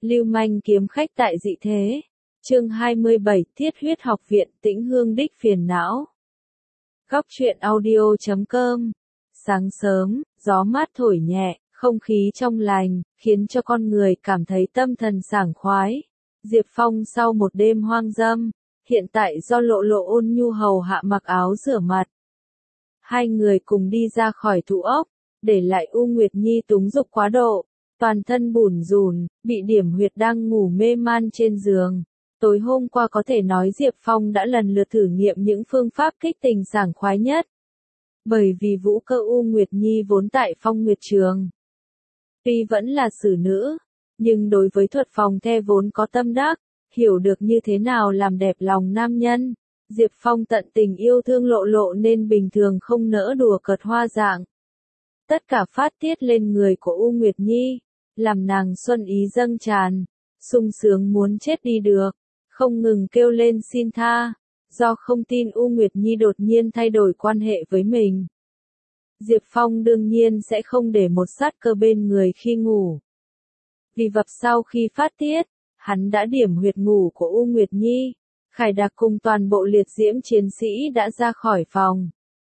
Lưu manh kiếm khách tại dị thế. Chương 27, Thiết huyết học viện Tĩnh Hương đích phiền não. Góc truyện audio.com. Sáng sớm, gió mát thổi nhẹ, không khí trong lành, khiến cho con người cảm thấy tâm thần sảng khoái. Diệp Phong sau một đêm hoang dâm, hiện tại do Lộ Lộ ôn nhu hầu hạ mặc áo rửa mặt. Hai người cùng đi ra khỏi thụ ốc, để lại U Nguyệt Nhi túng dục quá độ, toàn thân bủn rủn, bị điểm huyệt đang ngủ mê man trên giường. Tối hôm qua có thể nói Diệp Phong đã lần lượt thử nghiệm những phương pháp kích tình sảng khoái nhất. Bởi vì vũ cơ U Nguyệt Nhi vốn tại Phong Nguyệt Trường. Tuy vẫn là xử nữ, nhưng đối với thuật phòng the vốn có tâm đắc, hiểu được như thế nào làm đẹp lòng nam nhân. Diệp Phong tận tình yêu thương Lộ Lộ nên bình thường không nỡ đùa cợt hoa dạng. Tất cả phát tiết lên người của U Nguyệt Nhi, làm nàng xuân ý dâng tràn, sung sướng muốn chết đi được, không ngừng kêu lên xin tha, do không tin U Nguyệt Nhi đột nhiên thay đổi quan hệ với mình. Diệp Phong đương nhiên sẽ không để một sát cơ bên người khi ngủ. Vì vậy sau khi phát tiết, hắn đã điểm huyệt ngủ của U Nguyệt Nhi, Khải Đạc cùng toàn bộ liệt diễm chiến sĩ đã ra khỏi phòng.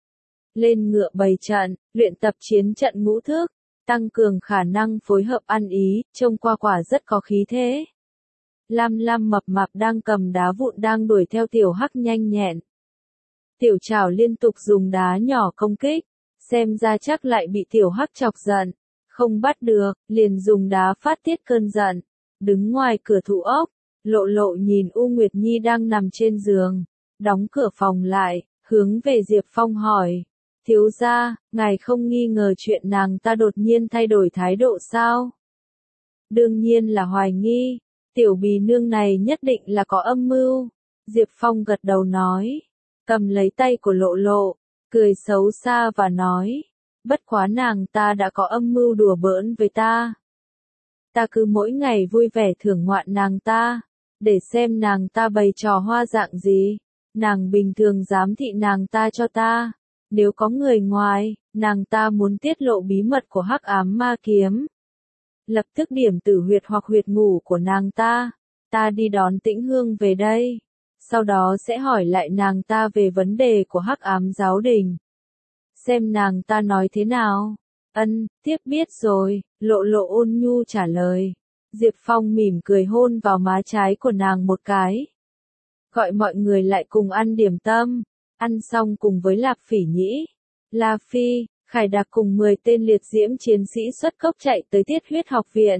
Lên ngựa bày trận, luyện tập chiến trận ngũ thức, tăng cường khả năng phối hợp ăn ý, trông qua quả rất có khí thế. Lam Lam mập mạp đang cầm đá vụn đang đuổi theo Tiểu Hắc nhanh nhẹn. Tiểu Trảo liên tục dùng đá nhỏ công kích, xem ra chắc lại bị Tiểu Hắc chọc giận, không bắt được, liền dùng đá phát tiết cơn giận. Đứng ngoài cửa thụ ốc, Lộ Lộ nhìn U Nguyệt Nhi đang nằm trên giường, đóng cửa phòng lại, hướng về Diệp Phong hỏi. Thiếu gia, ngài không nghi ngờ chuyện nàng ta đột nhiên thay đổi thái độ sao? Đương nhiên là hoài nghi, tiểu bì nương này nhất định là có âm mưu. Diệp Phong gật đầu nói, cầm lấy tay của Lộ Lộ, cười xấu xa và nói, bất quá nàng ta đã có âm mưu đùa bỡn với ta. Ta cứ mỗi ngày vui vẻ thưởng ngoạn nàng ta, để xem nàng ta bày trò hoa dạng gì, nàng bình thường giám thị nàng ta cho ta. Nếu có người ngoài, nàng ta muốn tiết lộ bí mật của Hắc Ám Ma Kiếm. Lập tức điểm tử huyệt hoặc huyệt ngủ của nàng ta. Ta đi đón Tĩnh Hương về đây. Sau đó sẽ hỏi lại nàng ta về vấn đề của Hắc Ám Giáo Đình. Xem nàng ta nói thế nào. Ân, tiếp biết rồi, Lộ Lộ ôn nhu trả lời. Diệp Phong mỉm cười hôn vào má trái của nàng một cái. Gọi mọi người lại cùng ăn điểm tâm. Ăn xong cùng với Lạp Phỉ Nhĩ, La Phi, Khải Đạc cùng 10 tên liệt diễm chiến sĩ xuất cốc chạy tới Thiết huyết học viện.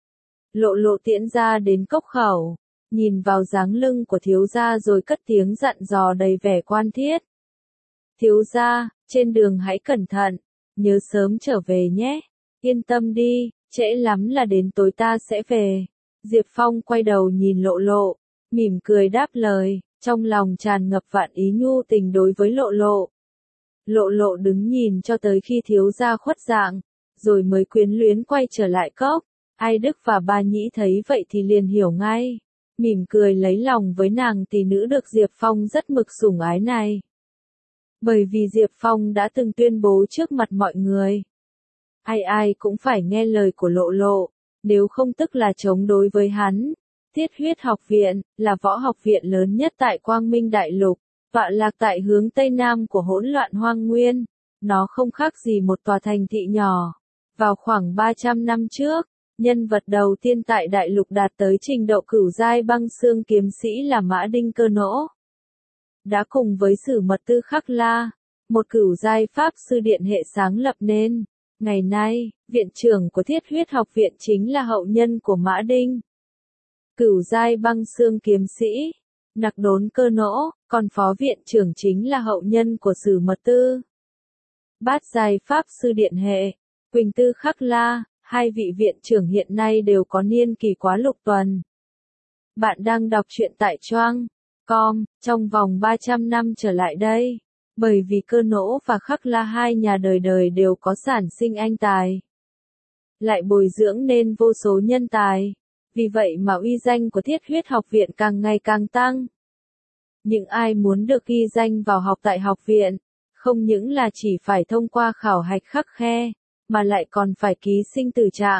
Lộ Lộ tiễn ra đến cốc khẩu, nhìn vào dáng lưng của thiếu gia rồi cất tiếng dặn dò đầy vẻ quan thiết. Thiếu gia, trên đường hãy cẩn thận, nhớ sớm trở về nhé. Yên tâm đi, trễ lắm là đến tối ta sẽ về. Diệp Phong quay đầu nhìn Lộ Lộ, mỉm cười đáp lời. Trong lòng tràn ngập vạn ý nhu tình đối với Lộ Lộ. Lộ Lộ đứng nhìn cho tới khi thiếu gia khuất dạng, rồi mới quyến luyến quay trở lại cốc. Ai Đức và Ba Nhĩ thấy vậy thì liền hiểu ngay. Mỉm cười lấy lòng với nàng tỷ nữ được Diệp Phong rất mực sủng ái này. Bởi vì Diệp Phong đã từng tuyên bố trước mặt mọi người. Ai ai cũng phải nghe lời của Lộ Lộ, nếu không tức là chống đối với hắn. Thiết huyết học viện, là võ học viện lớn nhất tại Quang Minh Đại Lục, tọa lạc tại hướng Tây Nam của hỗn loạn hoang nguyên. Nó không khác gì một tòa thành thị nhỏ. Vào khoảng 300 năm trước, nhân vật đầu tiên tại Đại Lục đạt tới trình độ cửu giai băng xương kiếm sĩ là Mã Đinh Cơ Nỗ. Đã cùng với Sử Mật Tư Khắc La, một cửu giai pháp sư điện hệ sáng lập nên. Ngày nay, viện trưởng của Thiết huyết học viện chính là hậu nhân của Mã Đinh. Cửu giai băng xương kiếm sĩ, Nặc Đốn Cơ Nỗ, còn phó viện trưởng chính là hậu nhân của Sử Mật Tư. Bát giai pháp sư điện hệ, Quỳnh Tư Khắc La, hai vị viện trưởng hiện nay đều có niên kỳ quá lục tuần. Bạn đang đọc truyện tại Choang.com, trong vòng 300 năm trở lại đây, bởi vì Cơ Nỗ và Khắc La hai nhà đời đời đều có sản sinh anh tài. Lại bồi dưỡng nên vô số nhân tài. Vì vậy mà uy danh của Thiết huyết học viện càng ngày càng tăng. Những ai muốn được ghi danh vào học tại học viện, không những là chỉ phải thông qua khảo hạch khắt khe, mà lại còn phải ký sinh tử trạng,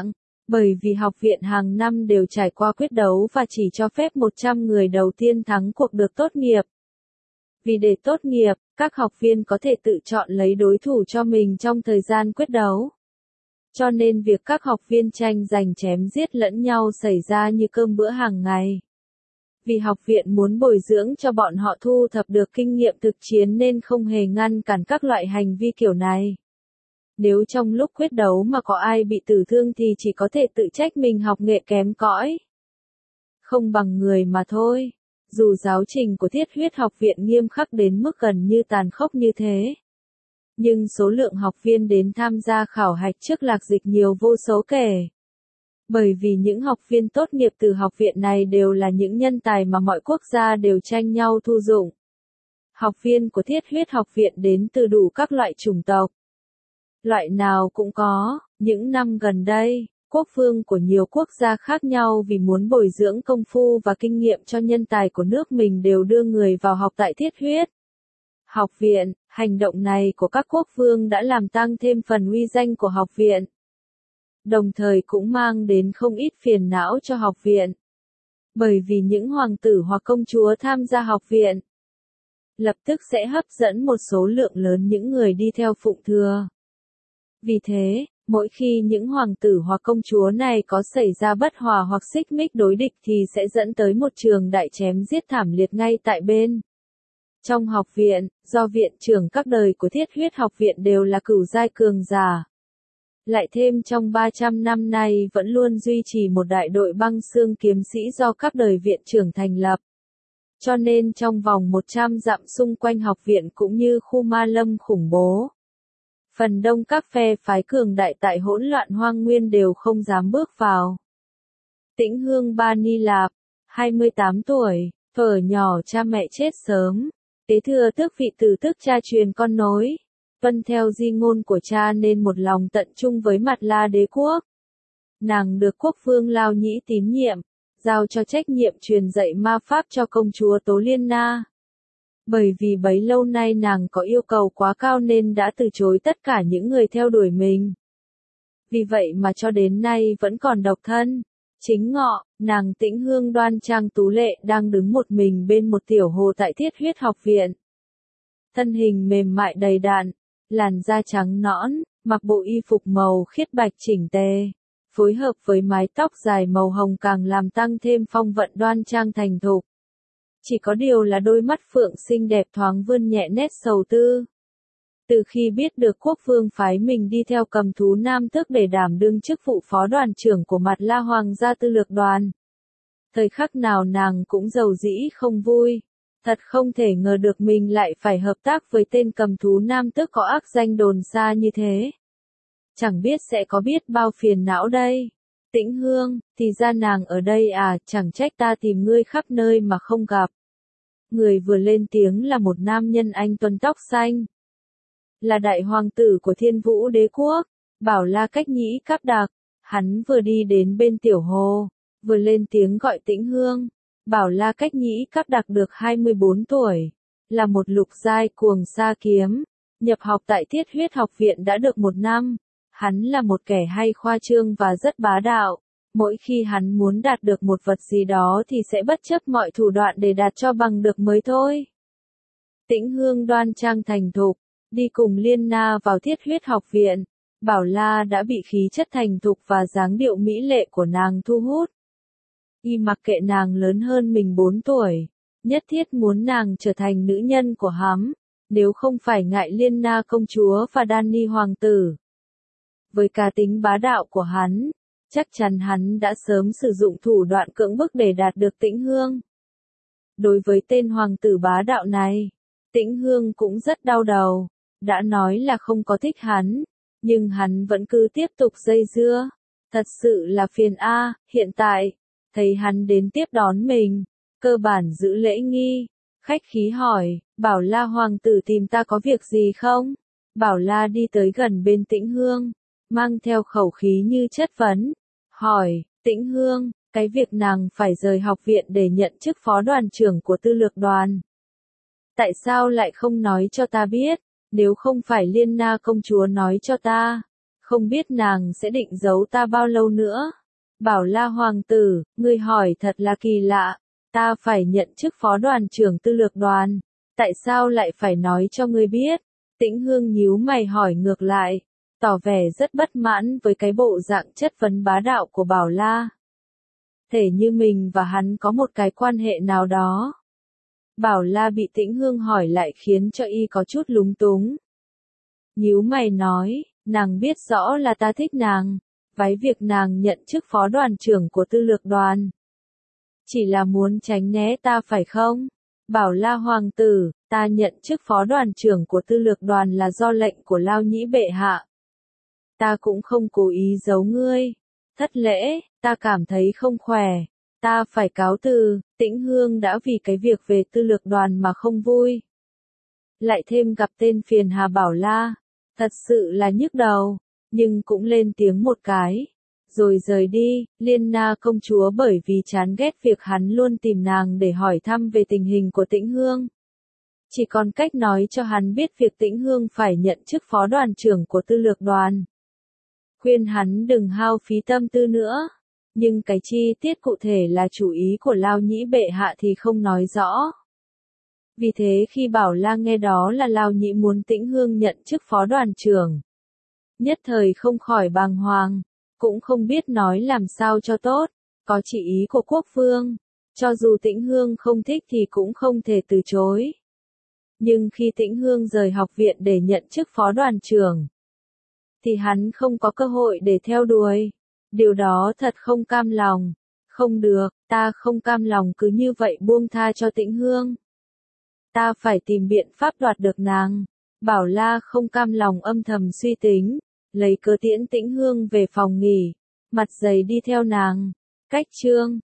Bởi vì học viện hàng năm đều trải qua quyết đấu và chỉ cho phép 100 người đầu tiên thắng cuộc được tốt nghiệp. Vì để tốt nghiệp, các học viên có thể tự chọn lấy đối thủ cho mình trong thời gian quyết đấu. Cho nên việc các học viên tranh giành chém giết lẫn nhau xảy ra như cơm bữa hàng ngày. Vì học viện muốn bồi dưỡng cho bọn họ thu thập được kinh nghiệm thực chiến nên không hề ngăn cản các loại hành vi kiểu này. Nếu trong lúc quyết đấu mà có ai bị tử thương thì chỉ có thể tự trách mình học nghệ kém cỏi. Không bằng người mà thôi. Dù giáo trình của Thiết Huyết Học viện nghiêm khắc đến mức gần như tàn khốc như thế. Nhưng số lượng học viên đến tham gia khảo hạch trước Lạc Dịch nhiều vô số kể. Bởi vì những học viên tốt nghiệp từ học viện này đều là những nhân tài mà mọi quốc gia đều tranh nhau thu dụng. Học viên của Thiết Huyết Học viện đến từ đủ các loại chủng tộc. Loại nào cũng có, những năm gần đây, quốc vương của nhiều quốc gia khác nhau vì muốn bồi dưỡng công phu và kinh nghiệm cho nhân tài của nước mình đều đưa người vào học tại Thiết Huyết Học viện. Hành động này của các quốc vương đã làm tăng thêm phần uy danh của học viện. Đồng thời cũng mang đến không ít phiền não cho học viện. Bởi vì những hoàng tử hoặc công chúa tham gia học viện, lập tức sẽ hấp dẫn một số lượng lớn những người đi theo phụng thừa. Vì thế, mỗi khi những hoàng tử hoặc công chúa này có xảy ra bất hòa hoặc xích mích đối địch thì sẽ dẫn tới một trường đại chém giết thảm liệt ngay tại bên. Trong học viện, do viện trưởng các đời của Thiết Huyết Học viện đều là cửu giai cường giả. Lại thêm trong 300 năm nay vẫn luôn duy trì một đại đội băng xương kiếm sĩ do các đời viện trưởng thành lập. Cho nên trong vòng 100 dặm xung quanh học viện cũng như khu ma lâm khủng bố. Phần đông các phe phái cường đại tại hỗn loạn hoang nguyên đều không dám bước vào. Tĩnh Hương Ba Ni Lạp, 28 tuổi, thuở nhỏ cha mẹ chết sớm, kế thừa tước vị từ tức cha truyền con nối. Tuân theo di ngôn của cha nên một lòng tận trung với Mặt La đế quốc. Nàng được quốc vương Lao Nhĩ tín nhiệm, giao cho trách nhiệm truyền dạy ma pháp cho công chúa Tố Liên Na. Bởi vì bấy lâu nay nàng có yêu cầu quá cao nên đã từ chối tất cả những người theo đuổi mình. Vì vậy mà cho đến nay vẫn còn độc thân. Chính ngọ, nàng Tĩnh Hương đoan trang tú lệ đang đứng một mình bên một tiểu hồ tại Thiết Huyết Học viện. Thân hình mềm mại đầy đặn, làn da trắng nõn, mặc bộ y phục màu khiết bạch chỉnh tề, phối hợp với mái tóc dài màu hồng càng làm tăng thêm phong vận đoan trang thành thục. Chỉ có điều là đôi mắt phượng xinh đẹp thoáng vươn nhẹ nét sầu tư. Từ khi biết được quốc vương phái mình đi theo Cầm Thú Nam Tước để đảm đương chức vụ phó đoàn trưởng của Mặt La Hoàng gia tư lược đoàn, thời khắc nào nàng cũng giàu dĩ không vui. Thật không thể ngờ được mình lại phải hợp tác với tên Cầm Thú Nam Tước có ác danh đồn xa như thế. Chẳng biết sẽ có biết bao phiền não đây. Tĩnh Hương, thì ra nàng ở đây à, chẳng trách ta tìm ngươi khắp nơi mà không gặp. Người vừa lên tiếng là một nam nhân anh tuấn tóc xanh. Là đại hoàng tử của Thiên Vũ đế quốc, Bảo La Cách Nhĩ Cáp Đặc. Hắn vừa đi đến bên tiểu hồ, vừa lên tiếng gọi Tĩnh Hương. Bảo La Cách Nhĩ Cáp Đặc được 24 tuổi, là một lục giai cuồng sa kiếm, nhập học tại Thiết Huyết Học viện đã được 1 năm. Hắn là một kẻ hay khoa trương và rất bá đạo. Mỗi khi hắn muốn đạt được một vật gì đó thì sẽ bất chấp mọi thủ đoạn để đạt cho bằng được mới thôi. Tĩnh Hương đoan trang thành thục, đi cùng Liên Na vào Thiết Huyết Học viện. Bảo La đã bị khí chất thành thục và dáng điệu mỹ lệ của nàng thu hút. Y mặc kệ nàng lớn hơn mình 4 tuổi, nhất thiết muốn nàng trở thành nữ nhân của hắn, nếu không phải ngại Liên Na công chúa và Danny hoàng tử. Với cá tính bá đạo của hắn, chắc chắn hắn đã sớm sử dụng thủ đoạn cưỡng bức để đạt được Tĩnh Hương. Đối với tên hoàng tử bá đạo này, Tĩnh Hương cũng rất đau đầu, đã nói là không có thích hắn, nhưng hắn vẫn cứ tiếp tục dây dưa. Thật sự là phiền a. Hiện tại, thấy hắn đến tiếp đón mình, cơ bản giữ lễ nghi, khách khí hỏi, Bảo La hoàng tử tìm ta có việc gì không? Bảo La đi tới gần bên Tĩnh Hương, mang theo khẩu khí như chất vấn, hỏi, Tĩnh Hương, cái việc nàng phải rời học viện để nhận chức phó đoàn trưởng của tư lược đoàn. Tại sao lại không nói cho ta biết, nếu không phải Liên Na công chúa nói cho ta, không biết nàng sẽ định giấu ta bao lâu nữa. Bảo La hoàng tử, ngươi hỏi thật là kỳ lạ, ta phải nhận chức phó đoàn trưởng tư lược đoàn, tại sao lại phải nói cho ngươi biết? Tĩnh Hương nhíu mày hỏi ngược lại, tỏ vẻ rất bất mãn với cái bộ dạng chất vấn bá đạo của Bảo La. Thể như mình và hắn có một cái quan hệ nào đó. Bảo La bị Tĩnh Hương hỏi lại khiến cho y có chút lúng túng. Nhíu mày nói, nàng biết rõ là ta thích nàng, váy việc nàng nhận chức phó đoàn trưởng của tư lược đoàn. Chỉ là muốn tránh né ta phải không? Bảo La hoàng tử, ta nhận chức phó đoàn trưởng của tư lược đoàn là do lệnh của Lao Nhĩ bệ hạ. Ta cũng không cố ý giấu ngươi. Thất lễ, ta cảm thấy không khỏe. Ta phải cáo từ, Tĩnh Hương đã vì cái việc về tư lược đoàn mà không vui. Lại thêm gặp tên phiền hà Bảo La. Thật sự là nhức đầu, nhưng cũng lên tiếng một cái. Rồi rời đi, Liên Na công chúa bởi vì chán ghét việc hắn luôn tìm nàng để hỏi thăm về tình hình của Tĩnh Hương. Chỉ còn cách nói cho hắn biết việc Tĩnh Hương phải nhận chức phó đoàn trưởng của tư lược đoàn. Khuyên hắn đừng hao phí tâm tư nữa. Nhưng cái chi tiết cụ thể là chủ ý của Lao Nhĩ bệ hạ thì không nói rõ. Vì thế khi Bảo La nghe đó là Lao Nhĩ muốn Tĩnh Hương nhận chức phó đoàn trưởng, nhất thời không khỏi bàng hoàng, cũng không biết nói làm sao cho tốt, có chỉ ý của quốc vương, cho dù Tĩnh Hương không thích thì cũng không thể từ chối. Nhưng khi Tĩnh Hương rời học viện để nhận chức phó đoàn trưởng, thì hắn không có cơ hội để theo đuổi. Điều đó thật không cam lòng. Không được, ta không cam lòng cứ như vậy buông tha cho Tĩnh Hương. Ta phải tìm biện pháp đoạt được nàng. Bảo La không cam lòng âm thầm suy tính, lấy cớ tiễn Tĩnh Hương về phòng nghỉ, mặt dày đi theo nàng. Cách chương